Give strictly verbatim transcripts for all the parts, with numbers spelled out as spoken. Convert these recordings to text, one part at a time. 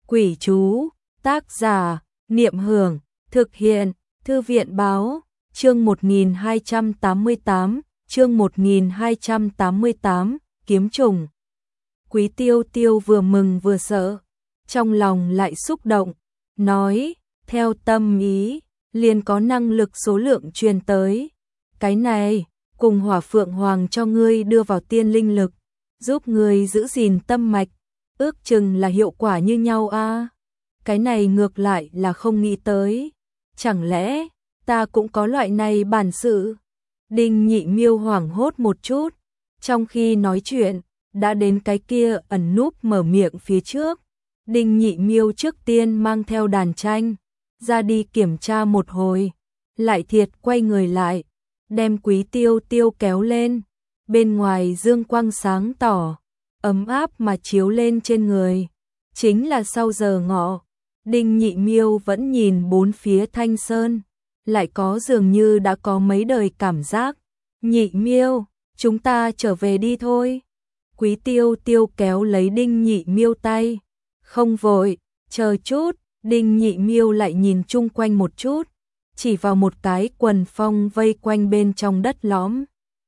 Quỷ chú, tác giả, Niệm Hưởng, thực hiện, Thư viện báo, chương một nghìn hai trăm tám mươi tám, chương một nghìn hai trăm tám mươi tám, kiếm trùng. Quý Tiêu Tiêu vừa mừng vừa sợ, trong lòng lại xúc động, nói, theo tâm ý, liền có năng lực số lượng truyền tới. Cái này, cùng Hỏa Phượng Hoàng cho ngươi đưa vào tiên linh lực, giúp ngươi giữ gìn tâm mạch, ước chừng là hiệu quả như nhau a. À? Cái này ngược lại là không nghĩ tới, chẳng lẽ ta cũng có loại này bản sự? Đinh Nhị Miêu hoảng hốt một chút, trong khi nói chuyện, đã đến cái kia ẩn núp mở miệng phía trước. Đinh Nhị Miêu trước tiên mang theo đàn tranh, ra đi kiểm tra một hồi, lại thiệt quay người lại, đem Quý Tiêu Tiêu kéo lên, bên ngoài dương quang sáng tỏ, ấm áp mà chiếu lên trên người, chính là sau giờ ngọ. Đinh Nhị Miêu vẫn nhìn bốn phía thanh sơn, lại có dường như đã có mấy đời cảm giác. Nhị Miêu, chúng ta trở về đi thôi. Quý Tiêu Tiêu kéo lấy Đinh Nhị Miêu tay, không vội, chờ chút. Đinh Nhị Miêu lại nhìn chung quanh một chút, chỉ vào một cái quần phong vây quanh bên trong đất lõm,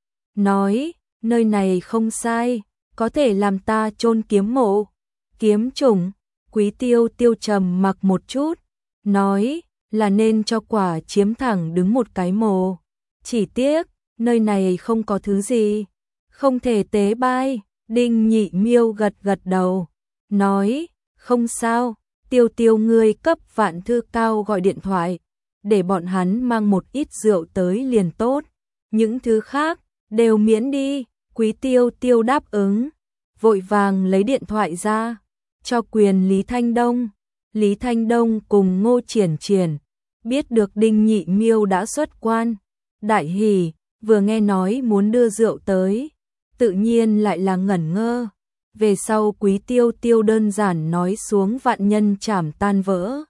nói, nơi này không sai, có thể làm ta chôn kiếm mộ. Kiếm trùng. Quý Tiêu Tiêu trầm mặc một chút, nói, là nên cho quả chiếm thẳng đứng một cái mộ. Chỉ tiếc, nơi này không có thứ gì, không thể tế bái. Đinh Nhị Miêu gật gật đầu, nói, không sao, Tiêu Tiêu ngươi cấp Vạn Thư Cao gọi điện thoại, để bọn hắn mang một ít rượu tới liền tốt, những thứ khác đều miễn đi. Quý Tiêu Tiêu đáp ứng, vội vàng lấy điện thoại ra, cho quyền Lý Thanh Đông. Lý Thanh Đông cùng Ngô Triển Triển biết được Đinh Nhị Miêu đã xuất quan, đại hỉ, vừa nghe nói muốn đưa rượu tới, tự nhiên lại là ngẩn ngơ. Về sau Quý Tiêu Tiêu đơn giản nói xuống vạn nhân chảm tan vỡ,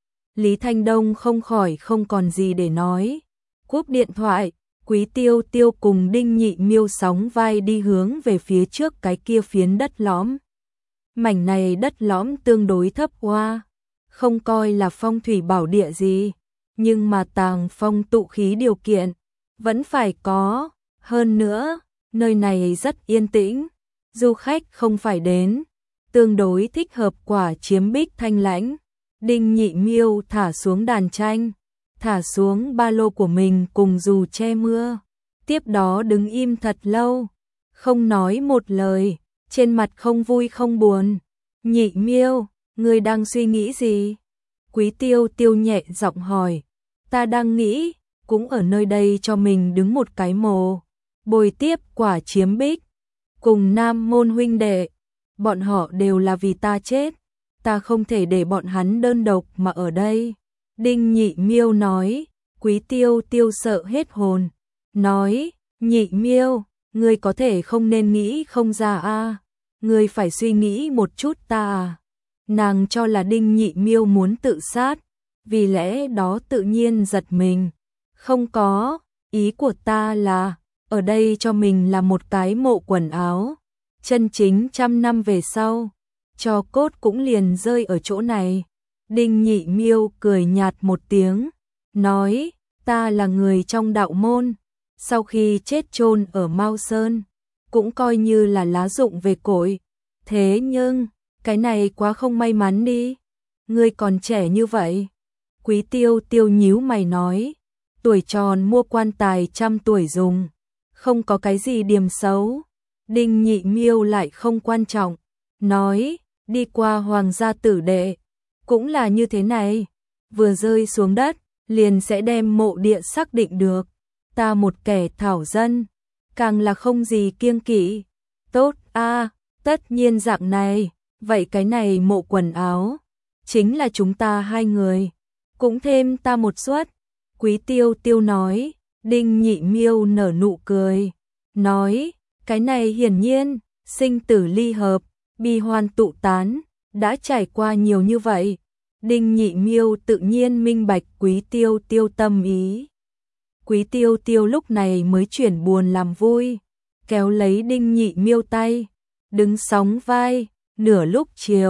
Lý Thanh Đông không khỏi không còn gì để nói, cúp điện thoại. Quý Tiêu Tiêu cùng Đinh Nhị Miêu sóng vai đi hướng về phía trước cái kia phiến đất lõm. Mảnh này đất lõm tương đối thấp hoa, không coi là phong thủy bảo địa gì, nhưng mà tàng phong tụ khí điều kiện vẫn phải có. Hơn nữa, nơi này rất yên tĩnh, du khách không phải đến, tương đối thích hợp quả chiếm bích thanh lãnh. Đinh Nhị Miêu thả xuống đàn tranh, thả xuống ba lô của mình cùng dù che mưa, tiếp đó đứng im thật lâu, không nói một lời, trên mặt không vui không buồn. Nhị Miêu, ngươi đang suy nghĩ gì? Quý Tiêu Tiêu nhẹ giọng hỏi. Ta đang nghĩ, cũng ở nơi đây cho mình đứng một cái mồ, bồi tiếp quả chiếm bích, cùng Nam môn huynh đệ, bọn họ đều là vì ta chết, ta không thể để bọn hắn đơn độc mà ở đây. Đinh Nhị Miêu nói. Quý Tiêu Tiêu sợ hết hồn, nói, Nhị Miêu, ngươi có thể không nên nghĩ không ra a, à? Ngươi phải suy nghĩ một chút ta à? Nàng cho là Đinh Nhị Miêu muốn tự sát, vì lẽ đó tự nhiên giật mình. Không có, ý của ta là, ở đây cho mình là một cái mộ quần áo, chân chính trăm năm về sau, cho cốt cũng liền rơi ở chỗ này. Đinh Nhị Miêu cười nhạt một tiếng, nói, ta là người trong đạo môn, sau khi chết chôn ở Mao Sơn, cũng coi như là lá rụng về cội. Thế nhưng, cái này quá không may mắn đi, ngươi còn trẻ như vậy. Quý Tiêu Tiêu nhíu mày nói, tuổi tròn mua quan tài trăm tuổi dùng, không có cái gì điểm xấu. Đinh Nhị Miêu lại không quan trọng, nói, đi qua hoàng gia tử đệ, cũng là như thế này, vừa rơi xuống đất, liền sẽ đem mộ địa xác định được. Ta một kẻ thảo dân, càng là không gì kiêng kỵ. Tốt a, à, tất nhiên dạng này, vậy cái này mộ quần áo, chính là chúng ta hai người, cũng thêm ta một suất. Quý Tiêu Tiêu nói. Đinh Nhị Miêu nở nụ cười, nói, cái này hiển nhiên, sinh tử ly hợp, bi hoan tụ tán, đã trải qua nhiều như vậy. Đinh Nhị Miêu tự nhiên minh bạch Quý Tiêu Tiêu tâm ý. Quý Tiêu Tiêu lúc này mới chuyển buồn làm vui, kéo lấy Đinh Nhị Miêu tay, đứng sóng vai. Nửa lúc chiều,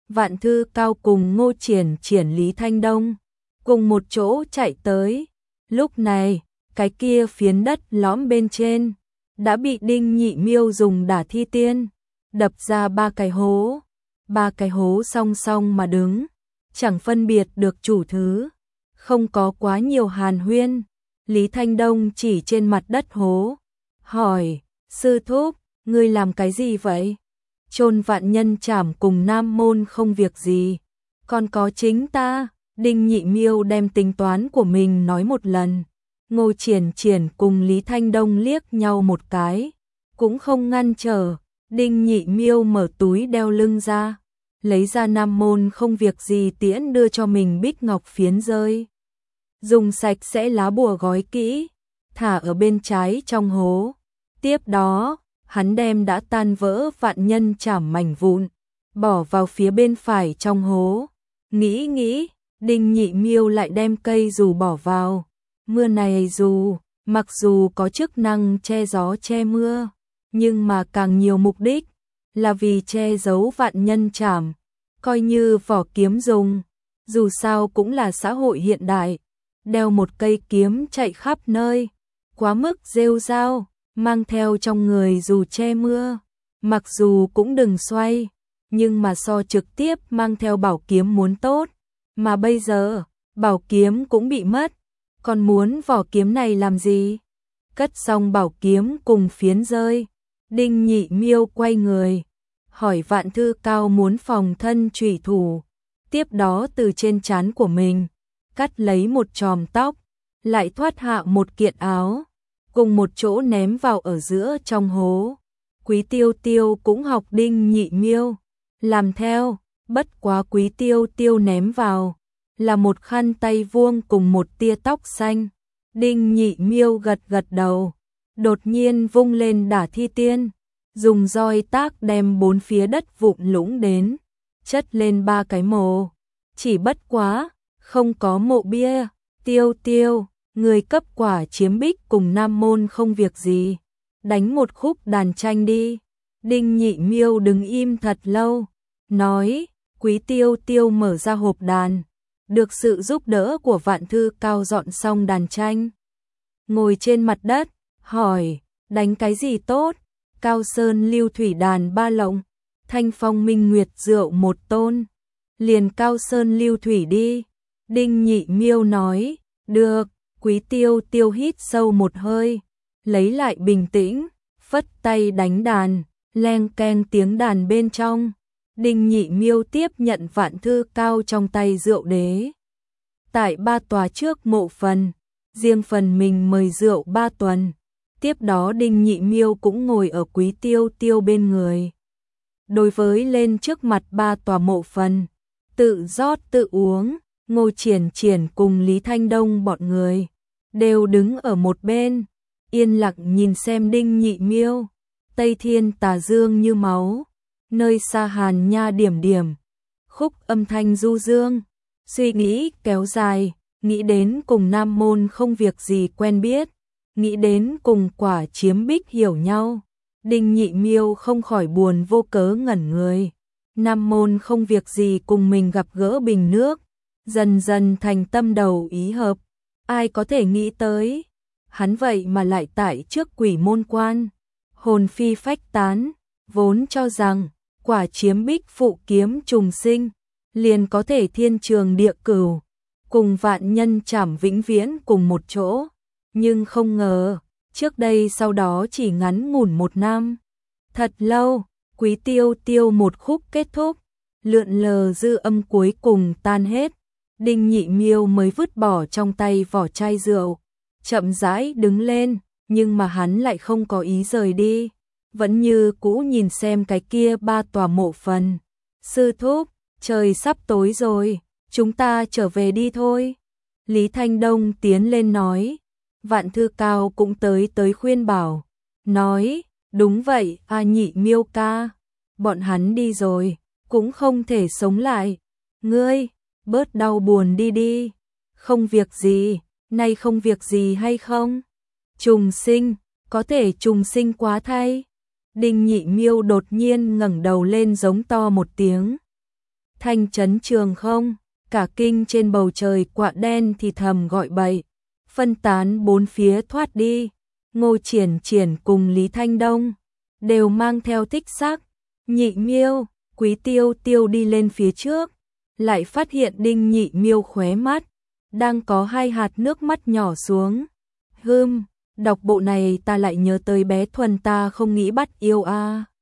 Vạn Thư Cao cùng Ngô Triển Triển Lý Thanh Đông cùng một chỗ chạy tới. Lúc này, cái kia phiến đất lõm bên trên đã bị Đinh Nhị Miêu dùng đả thi tiên đập ra ba cái hố. Ba cái hố song song mà đứng, chẳng phân biệt được chủ thứ. Không có quá nhiều hàn huyên, Lý Thanh Đông chỉ trên mặt đất hố, hỏi, sư thúc, ngươi làm cái gì vậy? Chôn vạn nhân trảm cùng Nam Môn không việc gì, còn có chính ta. Đinh Nhị Miêu đem tính toán của mình nói một lần. Ngô Triển Triển cùng Lý Thanh Đông liếc nhau một cái, cũng không ngăn trở. Đinh Nhị Miêu mở túi đeo lưng ra, lấy ra Nam Môn không việc gì tiễn đưa cho mình bích ngọc phiến rơi. Dùng sạch sẽ lá bùa gói kỹ, thả ở bên trái trong hố. Tiếp đó, hắn đem đã tan vỡ vạn nhân trảm mảnh vụn, bỏ vào phía bên phải trong hố. Nghĩ nghĩ, Đinh Nhị Miêu lại đem cây dù bỏ vào. Mưa này dù, mặc dù có chức năng che gió che mưa, nhưng mà càng nhiều mục đích là vì che giấu vạn nhân trảm, coi như vỏ kiếm dùng. Dù sao cũng là xã hội hiện đại, đeo một cây kiếm chạy khắp nơi, quá mức rêu rao, mang theo trong người dù che mưa, mặc dù cũng đừng xoay, nhưng mà so trực tiếp mang theo bảo kiếm muốn tốt. Mà bây giờ, bảo kiếm cũng bị mất, còn muốn vỏ kiếm này làm gì? Cất xong bảo kiếm cùng phiến rơi, Đinh Nhị Miêu quay người, hỏi Vạn Thư Cao muốn phòng thân trùy thủ. Tiếp đó từ trên trán của mình, cắt lấy một chòm tóc, lại thoát hạ một kiện áo, cùng một chỗ ném vào ở giữa trong hố. Quý Tiêu Tiêu cũng học Đinh Nhị Miêu, làm theo, bất quá Quý Tiêu Tiêu ném vào là một khăn tay vuông cùng một tia tóc xanh. Đinh Nhị Miêu gật gật đầu, đột nhiên vung lên đả thi tiên, dùng roi tác đem bốn phía đất vụn lũng đến, chất lên ba cái mộ. Chỉ bất quá, không có mộ bia. Tiêu Tiêu, người cấp quả chiếm bích cùng Nam Môn không việc gì, đánh một khúc đàn tranh đi. Đinh Nhị Miêu đứng im thật lâu, nói. Quý Tiêu Tiêu mở ra hộp đàn, được sự giúp đỡ của Vạn Thư Cao dọn xong đàn tranh, ngồi trên mặt đất, hỏi, đánh cái gì tốt? Cao Sơn Lưu Thủy đàn ba lộng, Thanh Phong Minh Nguyệt rượu một tôn. Liền Cao Sơn Lưu Thủy đi. Đinh Nhị Miêu nói, được. Quý Tiêu Tiêu hít sâu một hơi, lấy lại bình tĩnh, phất tay đánh đàn, leng keng tiếng đàn bên trong. Đinh Nhị Miêu tiếp nhận Vạn Thư Cao trong tay rượu đế. Tại ba tòa trước mộ phần, riêng phần mình mời rượu ba tuần. Tiếp đó Đinh Nhị Miêu cũng ngồi ở Quý Tiêu Tiêu bên người. Đối với lên trước mặt ba tòa mộ phần, tự rót tự uống. Ngô Triển Triển cùng Lý Thanh Đông bọn người đều đứng ở một bên, yên lặng nhìn xem Đinh Nhị Miêu. Tây thiên tà dương như máu, nơi xa hàn nha điểm điểm, khúc âm thanh du dương. Suy nghĩ kéo dài, nghĩ đến cùng Nam Môn không việc gì quen biết, nghĩ đến cùng quả chiếm bích hiểu nhau. Đinh Nhị Miêu không khỏi buồn vô cớ ngẩn người. Nam Môn không việc gì cùng mình gặp gỡ bình nước, dần dần thành tâm đầu ý hợp. Ai có thể nghĩ tới, hắn vậy mà lại tại trước Quỷ Môn Quan, hồn phi phách tán, vốn cho rằng quả chiếm bích phụ kiếm trùng sinh, liền có thể thiên trường địa cửu, cùng vạn nhân trảm vĩnh viễn cùng một chỗ. Nhưng không ngờ, trước đây sau đó chỉ ngắn ngủn một năm. Thật lâu, Quý Tiêu Tiêu một khúc kết thúc, lượn lờ dư âm cuối cùng tan hết. Đinh Nhị Miêu mới vứt bỏ trong tay vỏ chai rượu, chậm rãi đứng lên, nhưng mà hắn lại không có ý rời đi, vẫn như cũ nhìn xem cái kia ba tòa mộ phần. Sư thúc, trời sắp tối rồi, chúng ta trở về đi thôi. Lý Thanh Đông tiến lên nói. Vạn Thư Cao cũng tới tới khuyên bảo, nói, đúng vậy, a Nhị Miêu ca, bọn hắn đi rồi, cũng không thể sống lại. Ngươi, bớt đau buồn đi đi. Không việc gì, nay không việc gì hay không? Trùng sinh, có thể trùng sinh quá thay. Đinh Nhị Miêu đột nhiên ngẩng đầu lên giống to một tiếng. Thanh chấn trường không, cả kinh trên bầu trời quạ đen thì thầm gọi bậy, phân tán bốn phía thoát đi. Ngô Triển Triển cùng Lý Thanh Đông đều mang theo thích sắc. Nhị Miêu, Quý Tiêu Tiêu đi lên phía trước, lại phát hiện Đinh Nhị Miêu khóe mắt đang có hai hạt nước mắt nhỏ xuống. Hừm, đọc bộ này ta lại nhớ tới bé Thuần, ta không nghĩ bắt yêu a. À.